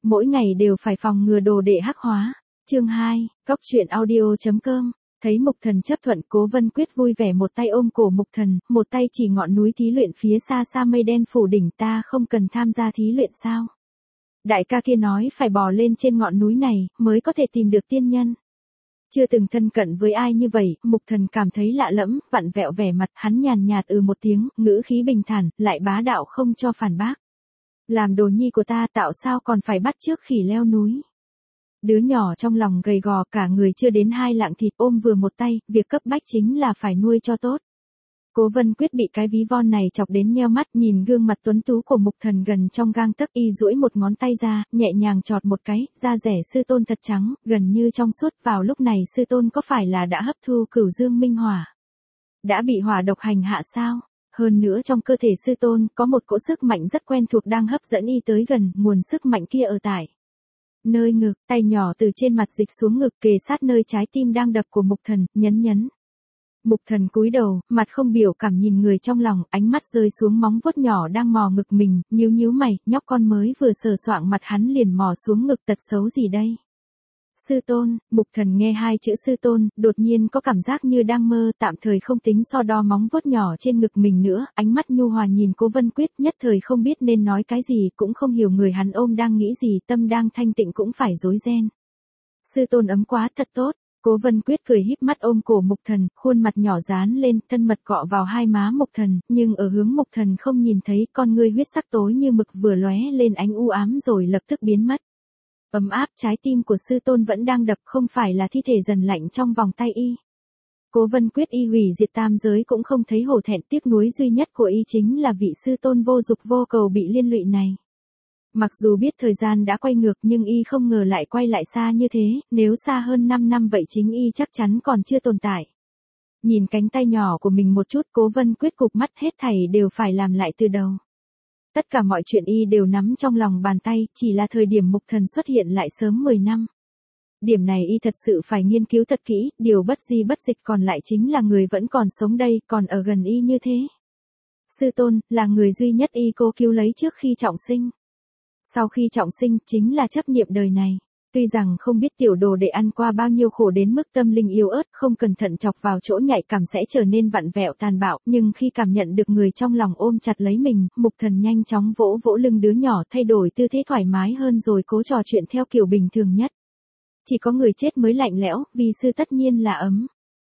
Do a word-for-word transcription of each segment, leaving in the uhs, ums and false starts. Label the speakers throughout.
Speaker 1: mỗi ngày đều phải phòng ngừa đồ đệ hắc hóa. Chương hai, Cóc truyện audio chấm com. Thấy Mục Thần chấp thuận, Cố Vân Quyết vui vẻ một tay ôm cổ Mục Thần, một tay chỉ ngọn núi thí luyện phía xa xa mây đen phủ đỉnh. Ta không cần tham gia thí luyện sao? Đại ca kia nói phải bò lên trên ngọn núi này, mới có thể tìm được tiên nhân. Chưa từng thân cận với ai như vậy, Mục Thần cảm thấy lạ lẫm, vặn vẹo vẻ mặt, hắn nhàn nhạt ừ một tiếng, ngữ khí bình thản, lại bá đạo không cho phản bác. Làm đồ nhi của ta tạo sao còn phải bắt chước khỉ leo núi. Đứa nhỏ trong lòng gầy gò, cả người chưa đến hai lạng thịt, ôm vừa một tay, việc cấp bách chính là phải nuôi cho tốt. Cố Vân Quyết bị cái ví von này chọc đến nheo mắt, nhìn gương mặt tuấn tú của Mục Thần gần trong gang tấc, y duỗi một ngón tay ra, nhẹ nhàng chọt một cái, da rẻ sư tôn thật trắng, gần như trong suốt. Vào lúc này sư tôn có phải là đã hấp thu cửu dương minh hỏa? Đã bị hỏa độc hành hạ sao? Hơn nữa trong cơ thể sư tôn có một cỗ sức mạnh rất quen thuộc đang hấp dẫn y tới gần, nguồn sức mạnh kia ở tại nơi ngực, tay nhỏ từ trên mặt dịch xuống ngực, kề sát nơi trái tim đang đập của Mục Thần, nhấn nhấn. Mục Thần cúi đầu, mặt không biểu cảm nhìn người trong lòng, ánh mắt rơi xuống móng vuốt nhỏ đang mò ngực mình, nhíu nhíu mày, nhóc con mới vừa sờ soạng mặt hắn liền mò xuống ngực, tật xấu gì đây? Sư tôn. Mục Thần nghe hai chữ sư tôn, đột nhiên có cảm giác như đang mơ, tạm thời không tính so đo móng vuốt nhỏ trên ngực mình nữa, ánh mắt nhu hòa nhìn Cố Vân Quyết, nhất thời không biết nên nói cái gì, cũng không hiểu người hắn ôm đang nghĩ gì, tâm đang thanh tịnh cũng phải rối ren. Sư tôn ấm quá, thật tốt. Cố Vân Quyết cười híp mắt ôm cổ Mục Thần, khuôn mặt nhỏ dán lên, thân mật cọ vào hai má Mục Thần, nhưng ở hướng Mục Thần không nhìn thấy, con ngươi huyết sắc tối như mực vừa lóe lên ánh u ám rồi lập tức biến mất. Ấm áp, trái tim của sư tôn vẫn đang đập, không phải là thi thể dần lạnh trong vòng tay y. Cố Vân Quyết y hủy diệt tam giới cũng không thấy hổ thẹn, tiếc nuối duy nhất của y chính là vị sư tôn vô dục vô cầu bị liên lụy này. Mặc dù biết thời gian đã quay ngược nhưng y không ngờ lại quay lại xa như thế, nếu xa hơn năm năm vậy chính y chắc chắn còn chưa tồn tại. Nhìn cánh tay nhỏ của mình một chút, Cố Vân Quyết cụp mắt, hết thảy đều phải làm lại từ đầu. Tất cả mọi chuyện y đều nắm trong lòng bàn tay, chỉ là thời điểm Mục Thần xuất hiện lại sớm mười năm. Điểm này y thật sự phải nghiên cứu thật kỹ, điều bất di bất dịch còn lại chính là người vẫn còn sống đây, còn ở gần y như thế. Sư tôn, là người duy nhất y cố cứu lấy trước khi trọng sinh. Sau khi trọng sinh, chính là chấp niệm đời này. Tuy rằng không biết tiểu đồ đệ ăn qua bao nhiêu khổ đến mức tâm linh yếu ớt, không cẩn thận chọc vào chỗ nhạy cảm sẽ trở nên vặn vẹo tàn bạo, nhưng khi cảm nhận được người trong lòng ôm chặt lấy mình, Mục Thần nhanh chóng vỗ vỗ lưng đứa nhỏ, thay đổi tư thế thoải mái hơn rồi cố trò chuyện theo kiểu bình thường nhất. Chỉ có người chết mới lạnh lẽo, vì sư tất nhiên là ấm.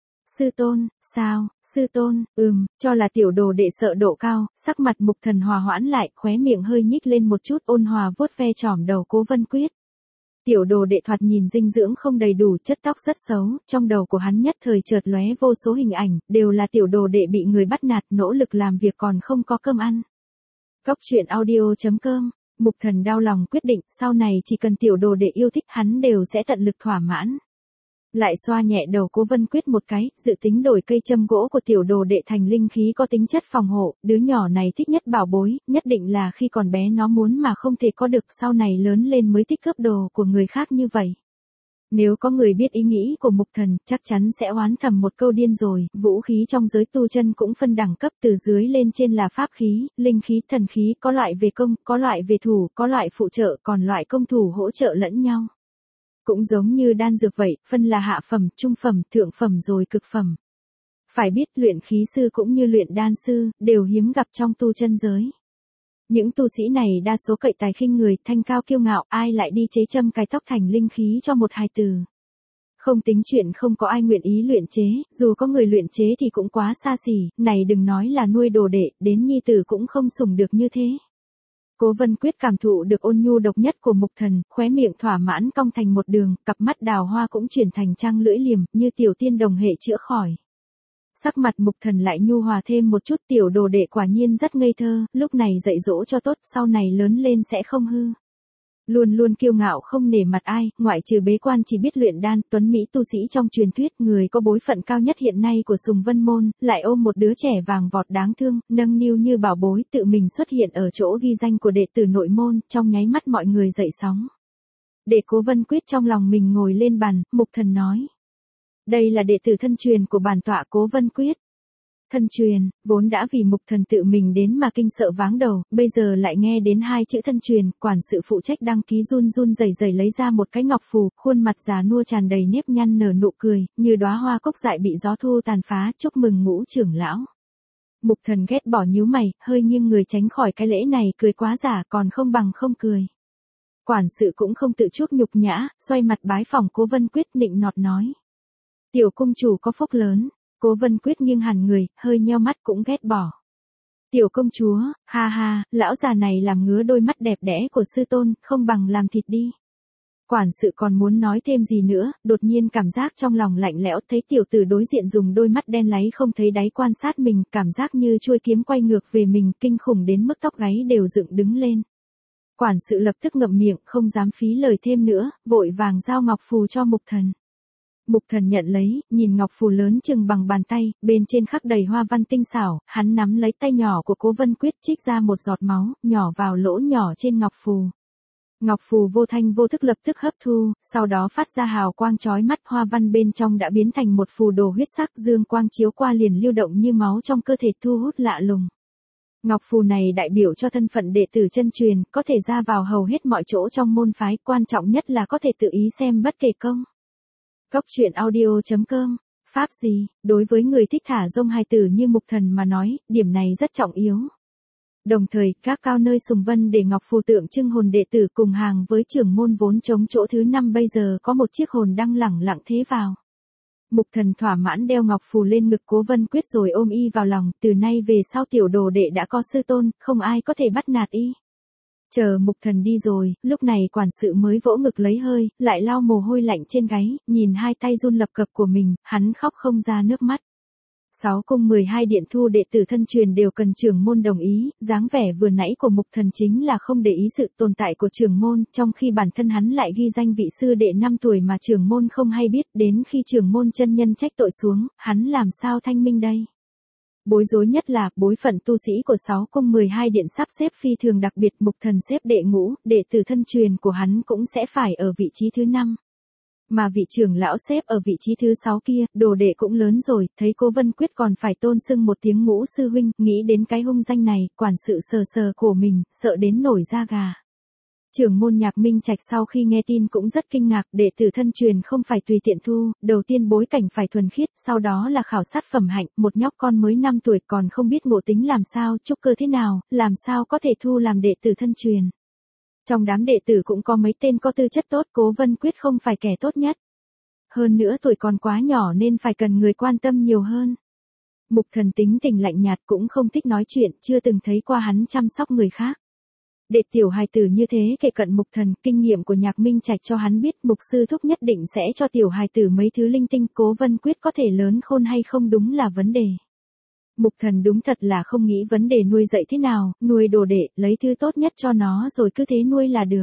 Speaker 1: Sư tôn. Sao? Sư tôn. Ừm, cho là tiểu đồ đệ sợ độ cao, sắc mặt Mục Thần hòa hoãn lại, khóe miệng hơi nhích lên một chút, ôn hòa vuốt ve chỏm đầu Cố Vân Quyết. Tiểu đồ đệ thoạt nhìn dinh dưỡng không đầy đủ, chất tóc rất xấu, trong đầu của hắn nhất thời chợt lóe vô số hình ảnh, đều là tiểu đồ đệ bị người bắt nạt, nỗ lực làm việc còn không có cơm ăn. Cóc truyện audio chấm com. Mục Thần đau lòng quyết định, sau này chỉ cần tiểu đồ đệ yêu thích hắn đều sẽ tận lực thỏa mãn. Lại xoa nhẹ đầu Cố Vân Quyết một cái, dự tính đổi cây châm gỗ của tiểu đồ đệ thành linh khí có tính chất phòng hộ, đứa nhỏ này thích nhất bảo bối, nhất định là khi còn bé nó muốn mà không thể có được, sau này lớn lên mới thích cướp đồ của người khác như vậy. Nếu có người biết ý nghĩ của Mục Thần, chắc chắn sẽ oán thầm một câu điên rồi. Vũ khí trong giới tu chân cũng phân đẳng cấp, từ dưới lên trên là pháp khí, linh khí, thần khí, có loại về công, có loại về thủ, có loại phụ trợ, còn loại công thủ hỗ trợ lẫn nhau. Cũng giống như đan dược vậy, phân là hạ phẩm, trung phẩm, thượng phẩm rồi cực phẩm. Phải biết luyện khí sư cũng như luyện đan sư, đều hiếm gặp trong tu chân giới. Những tu sĩ này đa số cậy tài khinh người, thanh cao kiêu ngạo, ai lại đi chế châm cài tóc thành linh khí cho một hài tử. Không tính chuyện không có ai nguyện ý luyện chế, dù có người luyện chế thì cũng quá xa xỉ, này đừng nói là nuôi đồ đệ, đến nhi tử cũng không sủng được như thế. Cố Vân Quyết cảm thụ được ôn nhu độc nhất của Mục Thần, khóe miệng thỏa mãn cong thành một đường, cặp mắt đào hoa cũng chuyển thành trăng lưỡi liềm, như tiểu tiên đồng hệ chữa khỏi. Sắc mặt Mục Thần lại nhu hòa thêm một chút, tiểu đồ đệ quả nhiên rất ngây thơ, lúc này dạy dỗ cho tốt, sau này lớn lên sẽ không hư. Luôn luôn kiêu ngạo không nể mặt ai, ngoại trừ bế quan chỉ biết luyện đan, tuấn mỹ tu sĩ trong truyền thuyết, người có bối phận cao nhất hiện nay của Sùng Vân Môn, lại ôm một đứa trẻ vàng vọt đáng thương, nâng niu như bảo bối, tự mình xuất hiện ở chỗ ghi danh của đệ tử nội môn, trong nháy mắt mọi người dậy sóng. Để Cố Vân Quyết trong lòng mình ngồi lên bàn, Mục Thần nói. Đây là đệ tử thân truyền của bản tọa Cố Vân Quyết. Thân truyền, vốn đã vì Mục Thần tự mình đến mà kinh sợ váng đầu, bây giờ lại nghe đến hai chữ thân truyền, quản sự phụ trách đăng ký run run rẩy rẩy lấy ra một cái ngọc phù, khuôn mặt già nua tràn đầy nếp nhăn nở nụ cười, như đóa hoa cúc dại bị gió thu tàn phá, chúc mừng Ngũ trưởng lão. Mục Thần ghét bỏ nhíu mày, hơi nghiêng người tránh khỏi cái lễ này, cười quá giả còn không bằng không cười. Quản sự cũng không tự chuốc nhục nhã, xoay mặt bái phỏng Cố Vân Quyết nịnh nọt nói. Tiểu cung chủ có phúc lớn. Cố Vân Quyết nghiêng hẳn người, hơi nheo mắt cũng ghét bỏ. Tiểu công chúa, ha ha, lão già này làm ngứa đôi mắt đẹp đẽ của sư tôn, không bằng làm thịt đi. Quản sự còn muốn nói thêm gì nữa, đột nhiên cảm giác trong lòng lạnh lẽo, thấy tiểu tử đối diện dùng đôi mắt đen láy không thấy đáy quan sát mình, cảm giác như chuôi kiếm quay ngược về mình, kinh khủng đến mức tóc gáy đều dựng đứng lên. Quản sự lập tức ngậm miệng, không dám phí lời thêm nữa, vội vàng giao ngọc phù cho Mục Thần. Mục Thần nhận lấy, nhìn ngọc phù lớn chừng bằng bàn tay, bên trên khắc đầy hoa văn tinh xảo, hắn nắm lấy tay nhỏ của Cố Vân Quyết trích ra một giọt máu, nhỏ vào lỗ nhỏ trên ngọc phù. Ngọc phù vô thanh vô thức lập tức hấp thu, sau đó phát ra hào quang chói mắt, hoa văn bên trong đã biến thành một phù đồ huyết sắc, dương quang chiếu qua liền lưu động như máu trong cơ thể, thu hút lạ lùng. Ngọc phù này đại biểu cho thân phận đệ tử chân truyền, có thể ra vào hầu hết mọi chỗ trong môn phái, quan trọng nhất là có thể tự ý xem bất kể công. Cốc truyện audio chấm com, pháp gì, đối với người thích thả rông hài tử như Mục Thần mà nói, điểm này rất trọng yếu. Đồng thời, các cao nơi sùng vân để ngọc phù tượng trưng hồn đệ tử cùng hàng với trưởng môn vốn chống chỗ thứ năm bây giờ có một chiếc hồn đang lẳng lặng thế vào. Mục Thần thỏa mãn đeo ngọc phù lên ngực Cố Vân Quyết rồi ôm y vào lòng, từ nay về sau tiểu đồ đệ đã có sư tôn, không ai có thể bắt nạt y. Chờ Mục Thần đi rồi, lúc này quản sự mới vỗ ngực lấy hơi, lại lau mồ hôi lạnh trên gáy, nhìn hai tay run lập cập của mình, hắn khóc không ra nước mắt. Sáu cung mười hai điện thu đệ tử thân truyền đều cần trưởng môn đồng ý, dáng vẻ vừa nãy của Mục Thần chính là không để ý sự tồn tại của trưởng môn, trong khi bản thân hắn lại ghi danh vị sư đệ năm tuổi mà trưởng môn không hay biết, đến khi trưởng môn chân nhân trách tội xuống, hắn làm sao thanh minh đây? Bối rối nhất là, bối phận tu sĩ của sáu cung mười hai điện sắp xếp phi thường đặc biệt, Mục Thần xếp đệ ngũ, đệ tử thân truyền của hắn cũng sẽ phải ở vị trí thứ năm. Mà vị trưởng lão xếp ở vị trí thứ sáu kia, đồ đệ cũng lớn rồi, thấy Cố Vân Quyết còn phải tôn xưng một tiếng Ngũ sư huynh, nghĩ đến cái hung danh này, quản sự sờ sờ cổ mình, sợ đến nổi da gà. Trưởng môn Nhạc Minh Trạch sau khi nghe tin cũng rất kinh ngạc, đệ tử thân truyền không phải tùy tiện thu, đầu tiên bối cảnh phải thuần khiết, sau đó là khảo sát phẩm hạnh, một nhóc con mới năm tuổi còn không biết ngộ tính làm sao, trúc cơ thế nào, làm sao có thể thu làm đệ tử thân truyền. Trong đám đệ tử cũng có mấy tên có tư chất tốt, Cố Vân Quyết không phải kẻ tốt nhất. Hơn nữa tuổi còn quá nhỏ nên phải cần người quan tâm nhiều hơn. Mục Thần tính tình lạnh nhạt cũng không thích nói chuyện, chưa từng thấy qua hắn chăm sóc người khác. Để tiểu hài tử như thế kể cận Mục Thần, kinh nghiệm của Nhạc Minh Trạch cho hắn biết Mục sư thúc nhất định sẽ cho tiểu hài tử mấy thứ linh tinh, Cố Vân Quyết có thể lớn khôn hay không đúng là vấn đề. Mục Thần đúng thật là không nghĩ vấn đề nuôi dạy thế nào, nuôi đồ đệ, lấy thứ tốt nhất cho nó rồi cứ thế nuôi là được.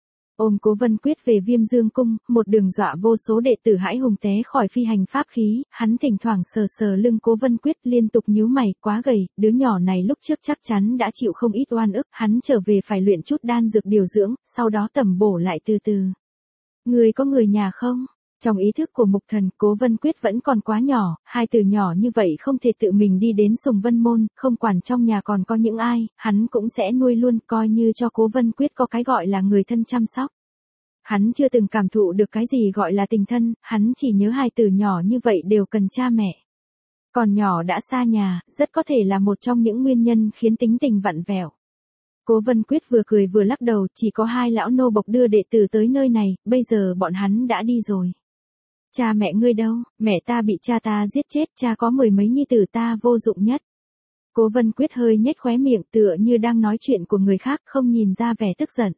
Speaker 1: Ôm Cố Vân Quyết về Viêm Dương cung, một đường dọa vô số đệ tử hãi hùng té khỏi phi hành pháp khí, hắn thỉnh thoảng sờ sờ lưng Cố Vân Quyết liên tục nhíu mày, quá gầy, đứa nhỏ này lúc trước chắc chắn đã chịu không ít oan ức, hắn trở về phải luyện chút đan dược điều dưỡng, sau đó tầm bổ lại từ từ. Người có người nhà không? Trong ý thức của Mục Thần, Cố Vân Quyết vẫn còn quá nhỏ, hai từ nhỏ như vậy không thể tự mình đi đến Sùng Vân môn, không quản trong nhà còn có những ai, hắn cũng sẽ nuôi luôn, coi như cho Cố Vân Quyết có cái gọi là người thân chăm sóc. Hắn chưa từng cảm thụ được cái gì gọi là tình thân, hắn chỉ nhớ hai từ nhỏ như vậy đều cần cha mẹ. Còn nhỏ đã xa nhà, rất có thể là một trong những nguyên nhân khiến tính tình vặn vẹo. Cố Vân Quyết vừa cười vừa lắc đầu, chỉ có hai lão nô bộc đưa đệ tử tới nơi này, bây giờ bọn hắn đã đi rồi. Cha mẹ ngươi đâu? Mẹ ta bị cha ta giết chết, cha có mười mấy nhi tử ta vô dụng nhất. Cố Vân Quyết hơi nhếch khóe miệng tựa như đang nói chuyện của người khác, không nhìn ra vẻ tức giận.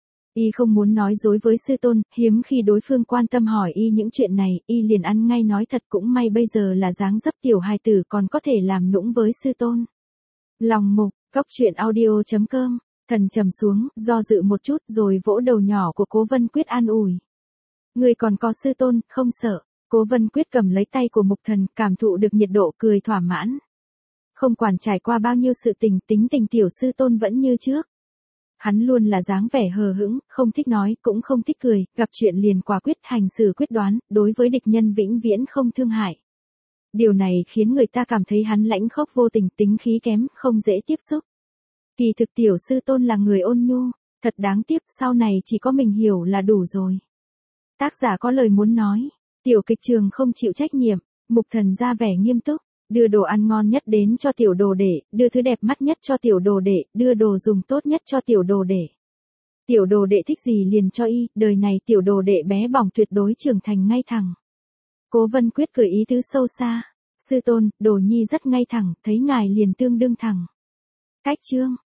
Speaker 1: Y không muốn nói dối với sư tôn, hiếm khi đối phương quan tâm hỏi y những chuyện này, y liền ăn ngay nói thật, cũng may bây giờ là dáng dấp tiểu hài tử còn có thể làm nũng với sư tôn. Lòng mục, cốc truyện audio chấm com, Thần trầm xuống, do dự một chút rồi vỗ đầu nhỏ của Cố Vân Quyết an ủi. Người còn có sư tôn, không sợ. Cố Vân Quyết cầm lấy tay của Mục Thần, cảm thụ được nhiệt độ, cười thỏa mãn. Không quản trải qua bao nhiêu sự tình, tính tình tiểu sư tôn vẫn như trước. Hắn luôn là dáng vẻ hờ hững, không thích nói, cũng không thích cười, gặp chuyện liền quả quyết hành xử quyết đoán, đối với địch nhân vĩnh viễn không thương hại. Điều này khiến người ta cảm thấy hắn lãnh khốc vô tình, tính khí kém, không dễ tiếp xúc. Kỳ thực tiểu sư tôn là người ôn nhu, thật đáng tiếc, sau này chỉ có mình hiểu là đủ rồi. Tác giả có lời muốn nói, tiểu kịch trường không chịu trách nhiệm, Mục Thần ra vẻ nghiêm túc, đưa đồ ăn ngon nhất đến cho tiểu đồ đệ, đưa thứ đẹp mắt nhất cho tiểu đồ đệ, đưa đồ dùng tốt nhất cho tiểu đồ đệ. Tiểu đồ đệ thích gì liền cho y, đời này tiểu đồ đệ bé bỏng tuyệt đối trưởng thành ngay thẳng. Cố Vân Quyết cười ý tứ sâu xa, sư tôn, đồ nhi rất ngay thẳng, thấy ngài liền tương đương thẳng. Cách chương